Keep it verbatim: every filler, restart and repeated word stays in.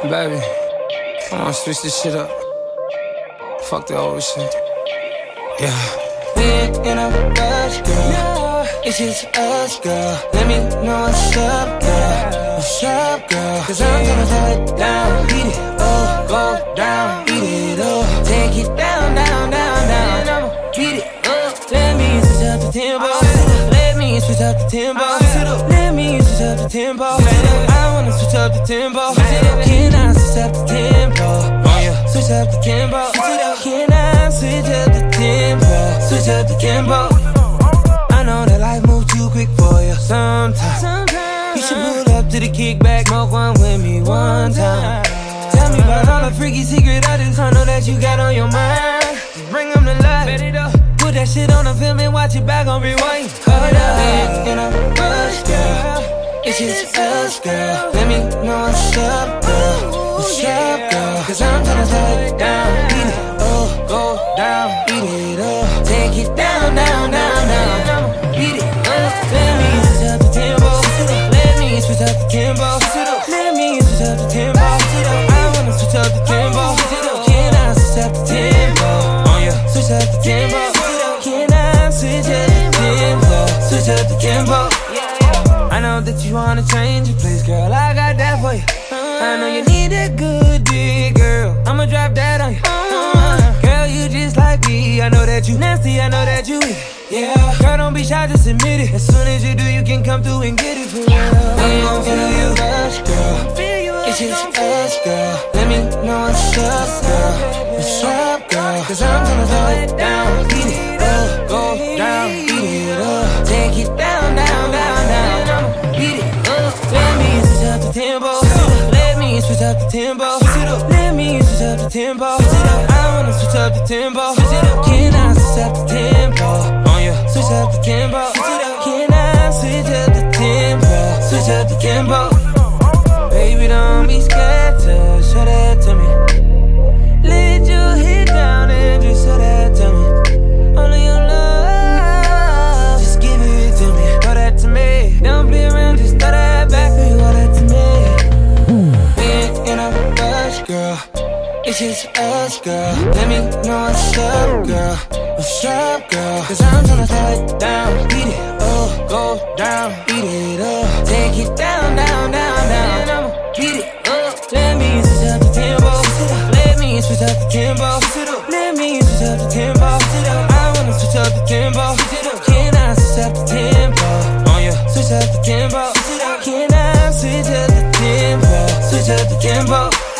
Baby, I wanna switch this shit up. Fuck the old shit. Yeah. We ain't in a rush, girl. It's just us, girl. Let me know what's up, girl. What's up, girl? Cause I'm gonna slow it down. Beat it up, go down. Beat it up, take it down, down, down, down. I'ma beat it up. Let me switch up the tempo. Let me switch up the tempo. Let me switch up the tempo. I wanna switch up the tempo. Can I switch up the tempo? Switch up the tempo. Can I switch up the tempo? Switch up the tempo. I know that life moves too quick for you sometimes. You should pull up to the kickback, smoke one with me one time. Tell me about all the freaky secret items I know that you got on your mind. Just bring them to life. Put that shit on the film and watch it back on rewind. Hold up, ain't in a rush, girl. It's just us, girl. Let me know what's up, girl. What's up, girl? Cause I'm tryna slow it down. Beat it up, go down. Beat it up, take it down, down, down, down. Beat it up. Let me switch up the tempo. Let me switch up the tempo. Let me switch up the tempo. I wanna switch up the tempo. Can I switch up the tempo? Switch up the tempo. Can I switch up the tempo? Switch up the tempo. I know that you wanna change your place, girl. I got that for you. I know you need a good dick, girl. I'ma drop that on you. Uh, girl, you just like me. I know that you nasty, I know that you eat. Yeah, girl, don't be shy, just admit it. As soon as you do, you can come through and get it for real. I'm gon' feel you rush, girl. It's just us, girl. Let me know what's up, girl. What's up, girl? Cause I'm gonna slow it down. Beat it up, go down. Beat it up, take it down, down, down, down. Beat it up. Let me switch up the tempo. Let me switch up the tempo. Let me switch up the tempo. I wanna switch up the tempo. Can I switch up the tempo? Switch up the tempo. Can I switch up the tempo? Switch up the tempo. Baby, don't be scared to show that to me. Let your head down and just show that to me. All of your love, just give it to me. Throw that to me. Don't play around, just throw that back and throw that to me. We ain't in a rush, girl. It's just us, girl. Let me know what's up, girl. What's up, girl? Cause I'm tryna slow it down. Beat it up, go down. Beat it up, take it down, down, down, down. I'ma beat it up. Let me switch up the tempo. Let me switch up the tempo. Let me switch up the tempo. I wanna switch up the tempo. Can I switch up the tempo? Switch up the tempo. Can I switch up the tempo? Switch up the tempo.